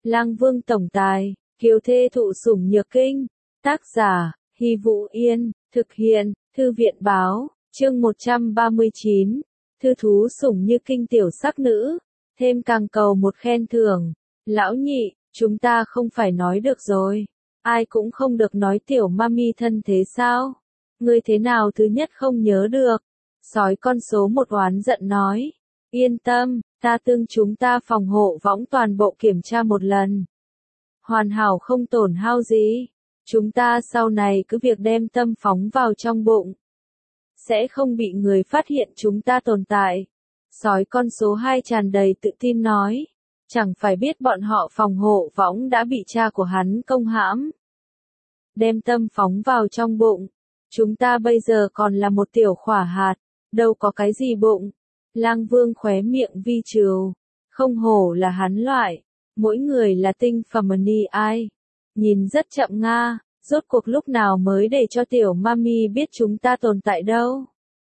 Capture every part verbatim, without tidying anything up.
Lang Vương tổng tài, kiều thê thụ sủng nhược kinh. Tác giả, Hy Vũ Yên, thực hiện, Thư viện báo, chương một trăm ba mươi chín. Thư thú sủng như kinh tiểu sắc nữ, thêm càng cầu một khen thưởng. Lão nhị, chúng ta không phải nói được rồi. Ai cũng không được nói tiểu mami thân thế sao? Ngươi thế nào thứ nhất không nhớ được? Sói con số một oán giận nói. Yên tâm, ta tương chúng ta phòng hộ võng toàn bộ kiểm tra một lần. Hoàn hảo không tổn hao gì. Chúng ta sau này cứ việc đem tâm phóng vào trong bụng. Sẽ không bị người phát hiện chúng ta tồn tại. Sói con số hai tràn đầy tự tin nói. Chẳng phải biết bọn họ phòng hộ võng đã bị cha của hắn công hãm. Đem tâm phóng vào trong bụng. Chúng ta bây giờ còn là một tiểu khỏa hạt. Đâu có cái gì bụng. Lang Vương khóe miệng vi trừ. Không hổ là hắn loại. Mỗi người là tinh phẩm ni ai. Nhìn rất chậm nga. Rốt cuộc lúc nào mới để cho tiểu mami biết chúng ta tồn tại đâu.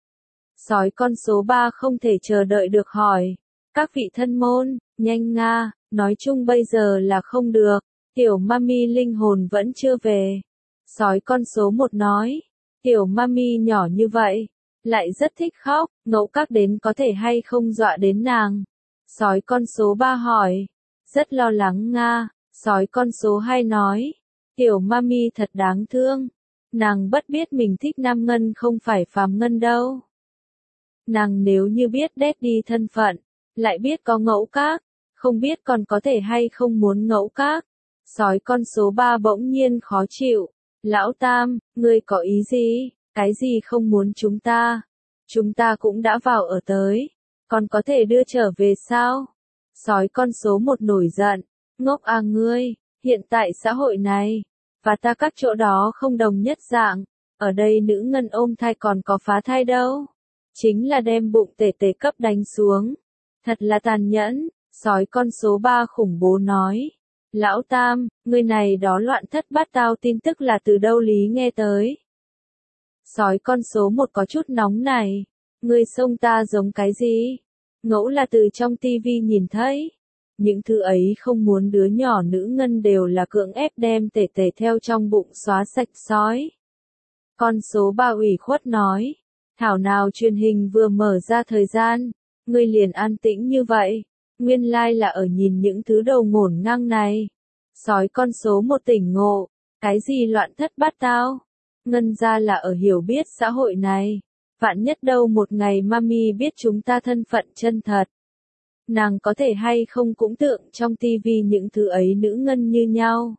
Sói con số ba không thể chờ đợi được hỏi. Các vị thân môn, nhanh nga, nói chung bây giờ là không được. Tiểu mami linh hồn vẫn chưa về. Sói con số một nói. Tiểu mami nhỏ như vậy. Lại rất thích khóc, ngẫu các đến có thể hay không dọa đến nàng. Sói con số ba hỏi. Rất lo lắng nga. Sói con số hai nói. Tiểu mami thật đáng thương. Nàng bất biết mình thích nam ngân không phải phàm ngân đâu. Nàng nếu như biết daddy thân phận, lại biết có ngẫu các, không biết còn có thể hay không muốn ngẫu các. Sói con số ba bỗng nhiên khó chịu. Lão Tam, ngươi có ý gì? Cái gì không muốn chúng ta? Chúng ta cũng đã vào ở tới. Còn có thể đưa trở về sao? Sói con số một nổi giận. Ngốc à ngươi, hiện tại xã hội này, và ta các chỗ đó không đồng nhất dạng. Ở đây nữ ngân ôm thai còn có phá thai đâu. Chính là đem bụng tể tể cấp đánh xuống. Thật là tàn nhẫn. Sói con số ba khủng bố nói. Lão Tam, ngươi này đó loạn thất bát tao tin tức là từ đâu lý nghe tới. Sói con số một có chút nóng này. Ngươi xông ta giống cái gì? Ngẫu là từ trong tivi nhìn thấy. Những thứ ấy không muốn đứa nhỏ nữ ngân đều là cưỡng ép đem tể tể theo trong bụng xóa sạch sói. Con số ba ủy khuất nói. Thảo nào truyền hình vừa mở ra thời gian. Ngươi liền an tĩnh như vậy. Nguyên lai là ở nhìn những thứ đầu ngổn ngang này. Sói con số một tỉnh ngộ. Cái gì loạn thất bát tao? Ngân ra là ở hiểu biết xã hội này. Vạn nhất đâu một ngày mami biết chúng ta thân phận chân thật. Nàng có thể hay không cũng tượng trong tivi những thứ ấy nữ ngân như nhau.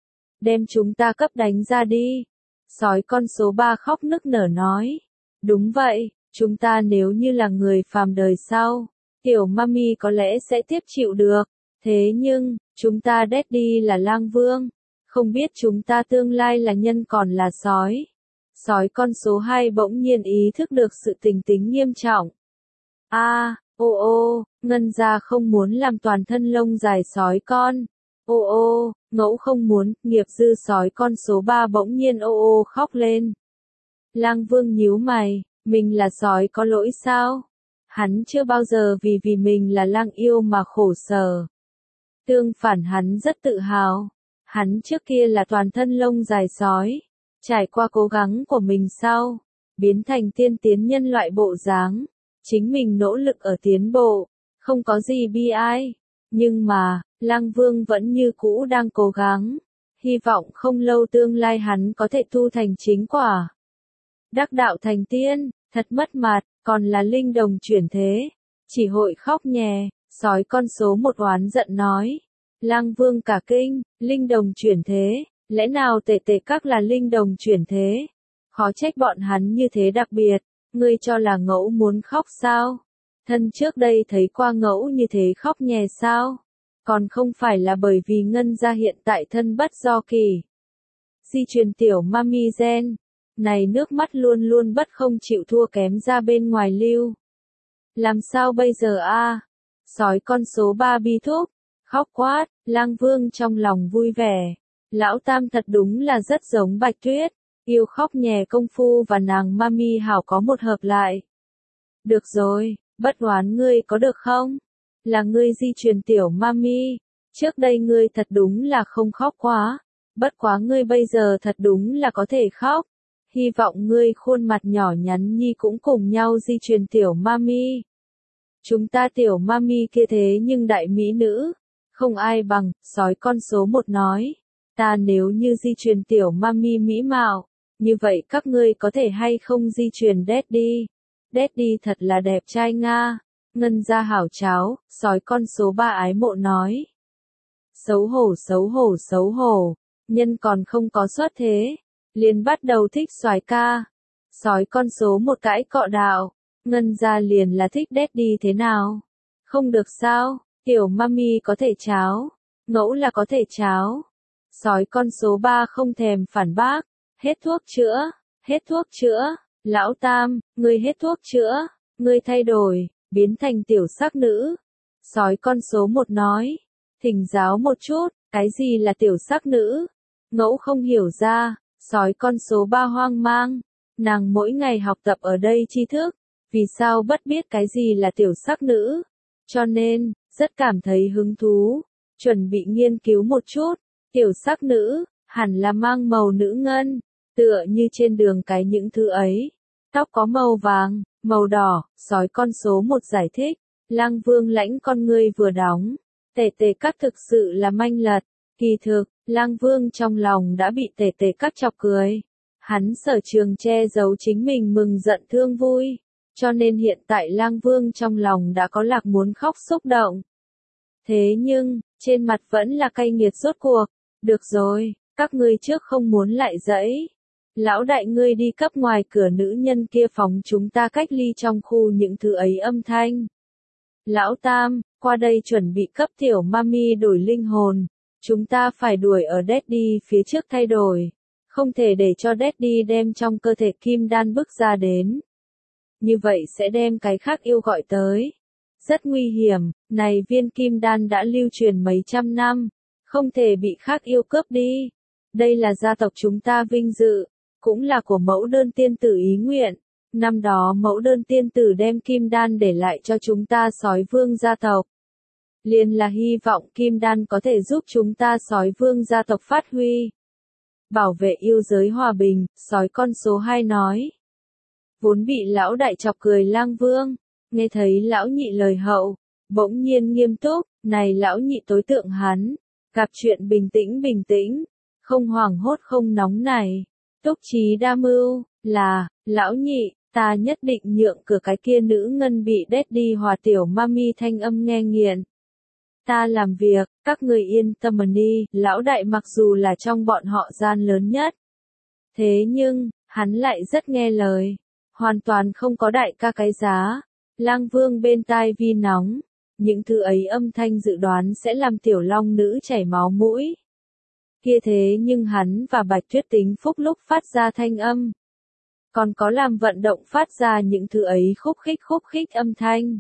Đem chúng ta cấp đánh ra đi. Sói con số ba khóc nức nở nói. Đúng vậy, chúng ta nếu như là người phàm đời sau, tiểu mami có lẽ sẽ tiếp chịu được. Thế nhưng, chúng ta daddy là Lang Vương. Không biết chúng ta tương lai là nhân còn là sói. Sói con số hai bỗng nhiên ý thức được sự tình tính nghiêm trọng. A, à, ô ô, ngân gia không muốn làm toàn thân lông dài sói con. Ô ô, ngẫu không muốn, nghiệp dư sói con số ba bỗng nhiên ô ô khóc lên. Lang Vương nhíu mày, mình là sói có lỗi sao? Hắn chưa bao giờ vì vì mình là lang yêu mà khổ sở. Tương phản hắn rất tự hào. Hắn trước kia là toàn thân lông dài sói. Trải qua cố gắng của mình sau, biến thành tiên tiến nhân loại bộ dáng. Chính mình nỗ lực ở tiến bộ, không có gì bi ai. Nhưng mà, Lang Vương vẫn như cũ đang cố gắng. Hy vọng không lâu tương lai hắn có thể tu thành chính quả. Đắc đạo thành tiên, thật mất mặt, còn là linh đồng chuyển thế. Chỉ hội khóc nhè, sói con số một oán giận nói. Lang Vương cả kinh, linh đồng chuyển thế. Lẽ nào tể tể các là linh đồng chuyển thế? Khó trách bọn hắn như thế đặc biệt. Ngươi cho là ngẫu muốn khóc sao? Thân trước đây thấy qua ngẫu như thế khóc nhè sao? Còn không phải là bởi vì ngân gia hiện tại thân bất do kỳ. Di truyền tiểu mami gen. Này nước mắt luôn luôn bất không chịu thua kém ra bên ngoài lưu. Làm sao bây giờ a? Sói con số ba bi thúc. Khóc quát, Lang Vương trong lòng vui vẻ. Lão Tam thật đúng là rất giống Bạch Tuyết. Yêu khóc nhè công phu và nàng mami hảo có một hợp lại. Được rồi, bất oán ngươi có được không? Là ngươi di truyền tiểu mami. trước đây ngươi thật đúng là không khóc quá, bất quá ngươi bây giờ thật đúng là có thể khóc. Hy vọng ngươi khuôn mặt nhỏ nhắn nhi cũng cùng nhau di truyền tiểu mami. Chúng ta tiểu mami kia thế nhưng đại mỹ nữ, không ai bằng, sói con số một nói. Ta nếu như di truyền tiểu mami mỹ mạo, như vậy các ngươi có thể hay không di truyền daddy? Daddy thật là đẹp trai nga. Ngân gia hảo cháo, sói con số ba ái mộ nói. Xấu hổ xấu hổ xấu hổ, nhân còn không có xuất thế, liền bắt đầu thích soái ca. Sói con số một cãi cọ đạo, Ngân gia liền là thích daddy thế nào? Không được sao, tiểu mami có thể cháo, ngẫu là có thể cháo. Sói con số ba không thèm phản bác, hết thuốc chữa, hết thuốc chữa, lão tam, ngươi hết thuốc chữa, ngươi thay đổi, biến thành tiểu sắc nữ. Sói con số một nói, thỉnh giáo một chút, cái gì là tiểu sắc nữ? Ngẫu không hiểu ra, sói con số ba hoang mang, nàng mỗi ngày học tập ở đây tri thức, vì sao bất biết cái gì là tiểu sắc nữ? Cho nên, rất cảm thấy hứng thú, chuẩn bị nghiên cứu một chút, tiểu sắc nữ, hẳn là mang màu nữ ngân, tựa như trên đường cái những thứ ấy. Tóc có màu vàng, màu đỏ, sói con số một giải thích, Lang Vương lãnh con ngươi vừa đóng, tề tề các thực sự là manh lật, kỳ thực, Lang Vương trong lòng đã bị tề tề các chọc cười. Hắn sở trường che giấu chính mình mừng giận thương vui, cho nên hiện tại Lang Vương trong lòng đã có lạc muốn khóc xúc động. Thế nhưng, trên mặt vẫn là cay nghiệt rốt cuộc, được rồi, các ngươi trước không muốn lại dẫy. Lão đại ngươi đi cấp ngoài cửa nữ nhân kia phóng chúng ta cách ly trong khu những thứ ấy âm thanh. Lão tam, qua đây chuẩn bị cấp tiểu mami đổi linh hồn, chúng ta phải đuổi ở daddy phía trước thay đổi, không thể để cho daddy đem trong cơ thể kim đan bức ra đến. Như vậy sẽ đem cái khác yêu gọi tới. Rất nguy hiểm, này viên kim đan đã lưu truyền mấy trăm năm, không thể bị khác yêu cướp đi. Đây là gia tộc chúng ta vinh dự, cũng là của mẫu đơn tiên tử ý nguyện. Năm đó mẫu đơn tiên tử đem kim đan để lại cho chúng ta sói vương gia tộc. Liền là hy vọng kim đan có thể giúp chúng ta sói vương gia tộc phát huy. Bảo vệ yêu giới hòa bình, sói con số hai nói. Vốn bị lão đại chọc cười Lang Vương, nghe thấy lão nhị lời hậu, bỗng nhiên nghiêm túc, này lão nhị tối tượng hắn, gặp chuyện bình tĩnh bình tĩnh, không hoảng hốt không nóng này, túc trí đa mưu, là, lão nhị, ta nhất định nhượng cửa cái kia nữ ngân bị daddy hòa tiểu mami thanh âm nghe nghiền. Ta làm việc, các người yên tâm đi, lão đại mặc dù là trong bọn họ gian lớn nhất. Thế nhưng, hắn lại rất nghe lời, hoàn toàn không có đại ca cái giá. Lang Vương bên tai vi nóng, những thứ ấy âm thanh dự đoán sẽ làm tiểu long nữ chảy máu mũi. Kia thế nhưng hắn và Bạch Tuyết tính phúc lúc phát ra thanh âm. Còn có làm vận động phát ra những thứ ấy khúc khích khúc khích âm thanh.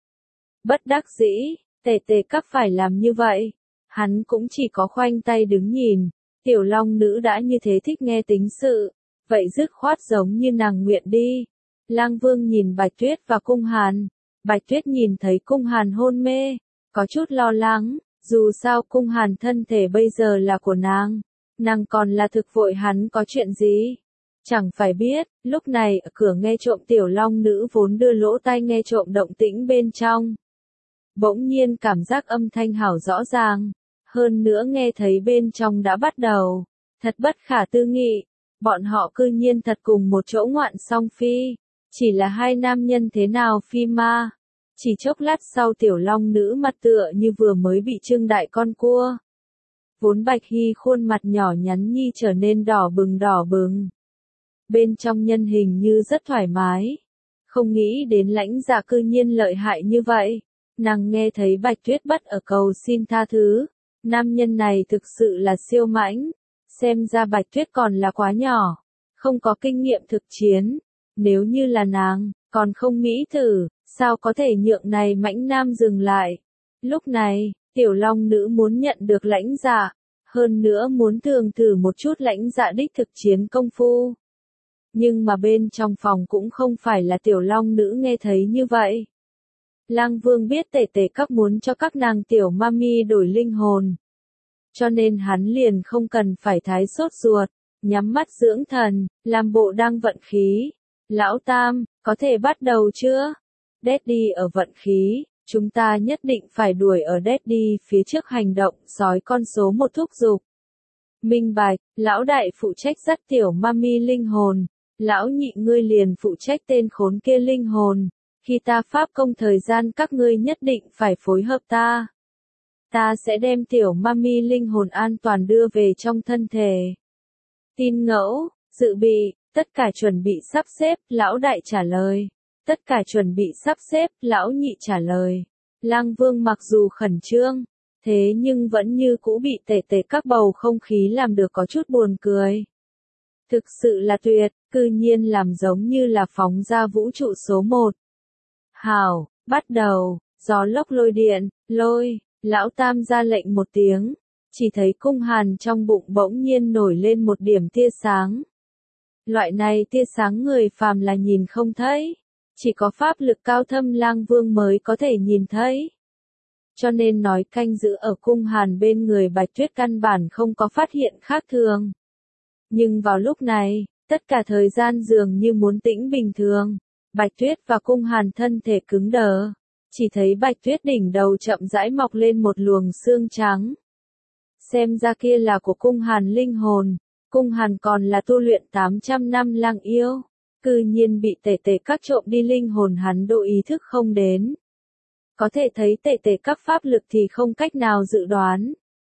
Bất đắc dĩ, tề tề các phải làm như vậy. Hắn cũng chỉ có khoanh tay đứng nhìn, tiểu long nữ đã như thế thích nghe tính sự, vậy dứt khoát giống như nàng nguyện đi. Lang Vương nhìn Bạch Tuyết và Cung Hàn, Bạch Tuyết nhìn thấy Cung Hàn hôn mê, có chút lo lắng, dù sao Cung Hàn thân thể bây giờ là của nàng, nàng còn là thực vội hắn có chuyện gì. Chẳng phải biết, lúc này ở cửa nghe trộm tiểu long nữ vốn đưa lỗ tai nghe trộm động tĩnh bên trong. Bỗng nhiên cảm giác âm thanh hảo rõ ràng, hơn nữa nghe thấy bên trong đã bắt đầu, thật bất khả tư nghị, bọn họ cư nhiên thật cùng một chỗ ngoạn song phi. Chỉ là hai nam nhân thế nào phi ma. Chỉ chốc lát sau tiểu long nữ mặt tựa như vừa mới bị trưng đại con cua. Vốn Bạch Hy khuôn mặt nhỏ nhắn nhi trở nên đỏ bừng đỏ bừng. Bên trong nhân hình như rất thoải mái. Không nghĩ đến lãnh dạ cư nhiên lợi hại như vậy. Nàng nghe thấy Bạch Tuyết bất ở cầu xin tha thứ. Nam nhân này thực sự là siêu mãnh. Xem ra Bạch Tuyết còn là quá nhỏ. Không có kinh nghiệm thực chiến. Nếu như là nàng, còn không nghĩ thử, sao có thể nhượng này mãnh nam dừng lại. Lúc này, tiểu long nữ muốn nhận được lãnh dạ, hơn nữa muốn thường thử một chút lãnh dạ đích thực chiến công phu. Nhưng mà bên trong phòng cũng không phải là tiểu long nữ nghe thấy như vậy. Lang Vương biết tể tể các muốn cho các nàng tiểu mami đổi linh hồn. Cho nên hắn liền không cần phải thái sốt ruột, nhắm mắt dưỡng thần, làm bộ đang vận khí. Lão Tam, có thể bắt đầu chưa? Daddy ở vận khí, chúng ta nhất định phải đuổi ở Daddy phía trước hành động, sói con số một thúc giục. Minh bạch, lão đại phụ trách dắt tiểu mami linh hồn, lão nhị ngươi liền phụ trách tên khốn kia linh hồn. Khi ta pháp công thời gian các ngươi nhất định phải phối hợp ta. Ta sẽ đem tiểu mami linh hồn an toàn đưa về trong thân thể. Tin ngẫu, dự bị, tất cả chuẩn bị sắp xếp, lão đại trả lời. Tất cả chuẩn bị sắp xếp, lão nhị trả lời. Lang Vương mặc dù khẩn trương, thế nhưng vẫn như cũ bị tể tể các bầu không khí làm được có chút buồn cười. Thực sự là tuyệt, cư nhiên làm giống như là phóng ra vũ trụ số một. Hảo, bắt đầu, gió lốc lôi điện, lôi, lão Tam ra lệnh một tiếng, chỉ thấy cung hàn trong bụng bỗng nhiên nổi lên một điểm tia sáng. Loại này tia sáng người phàm là nhìn không thấy, chỉ có pháp lực cao thâm Lang Vương mới có thể nhìn thấy. Cho nên nói canh giữ ở cung hàn bên người Bạch Tuyết căn bản không có phát hiện khác thường. Nhưng vào lúc này, tất cả thời gian dường như muốn tĩnh bình thường. Bạch Tuyết và cung hàn thân thể cứng đờ, chỉ thấy Bạch Tuyết đỉnh đầu chậm rãi mọc lên một luồng xương trắng. Xem ra kia là của cung hàn linh hồn, cung hàn còn là tu luyện tám trăm năm lang yêu, cư nhiên bị tể tể các trộm đi linh hồn hắn độ ý thức không đến. Có thể thấy tể tể các pháp lực thì không cách nào dự đoán.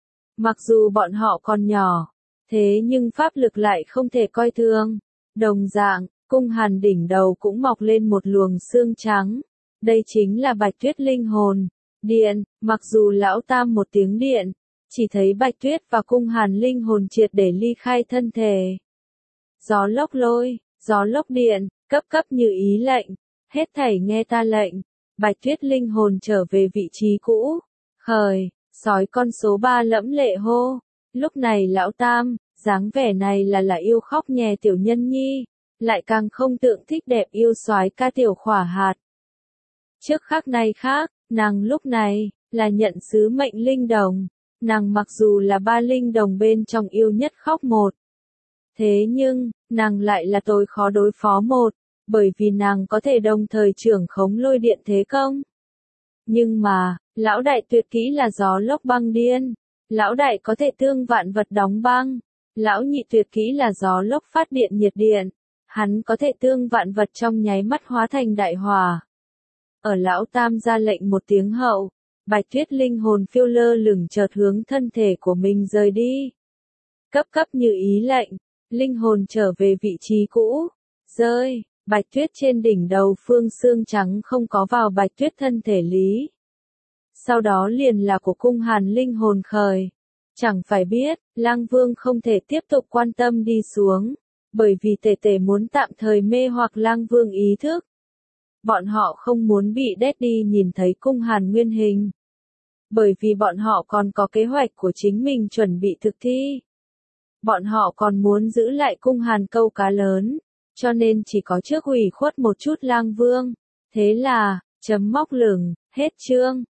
Mặc dù bọn họ còn nhỏ, thế nhưng pháp lực lại không thể coi thường. Đồng dạng, cung hàn đỉnh đầu cũng mọc lên một luồng xương trắng. Đây chính là Bạch Tuyết linh hồn. Điện, mặc dù lão Tam một tiếng điện, chỉ thấy Bạch Tuyết và cung hàn linh hồn triệt để ly khai thân thể. Gió lốc lôi, gió lốc điện, cấp cấp như ý lệnh, hết thảy nghe ta lệnh. Bạch Tuyết linh hồn trở về vị trí cũ. Khởi, sói con số ba lẫm lệ hô. Lúc này lão Tam, dáng vẻ này là là yêu khóc nhè tiểu nhân nhi, lại càng không tượng thích đẹp yêu soái ca tiểu khỏa hạt. Trước khác nay khác, nàng lúc này, là nhận sứ mệnh linh đồng. Nàng mặc dù là ba linh đồng bên trong yêu nhất khóc một. Thế nhưng, nàng lại là tối khó đối phó một, bởi vì nàng có thể đồng thời trưởng khống lôi điện thế công. Nhưng mà, lão đại tuyệt kỹ là gió lốc băng điên. Lão đại có thể tương vạn vật đóng băng. Lão nhị tuyệt kỹ là gió lốc phát điện nhiệt điện. Hắn có thể tương vạn vật trong nháy mắt hóa thành đại hỏa. Ở lão Tam ra lệnh một tiếng hậu, Bạch Tuyết linh hồn phiêu lơ lửng chợt hướng thân thể của mình rời đi. Cấp cấp như ý lệnh, linh hồn trở về vị trí cũ. Rơi, Bạch Tuyết trên đỉnh đầu phương xương trắng không có vào Bạch Tuyết thân thể lý. Sau đó liền là của cung hàn linh hồn khởi. Chẳng phải biết, Lang Vương không thể tiếp tục quan tâm đi xuống, bởi vì tể tể muốn tạm thời mê hoặc Lang Vương ý thức. Bọn họ không muốn bị Daddy nhìn thấy cung hàn nguyên hình. Bởi vì bọn họ còn có kế hoạch của chính mình chuẩn bị thực thi. Bọn họ còn muốn giữ lại cung hàn câu cá lớn, cho nên chỉ có trước ủy khuất một chút Lang Vương. Thế là, chấm móc lửng, hết chương.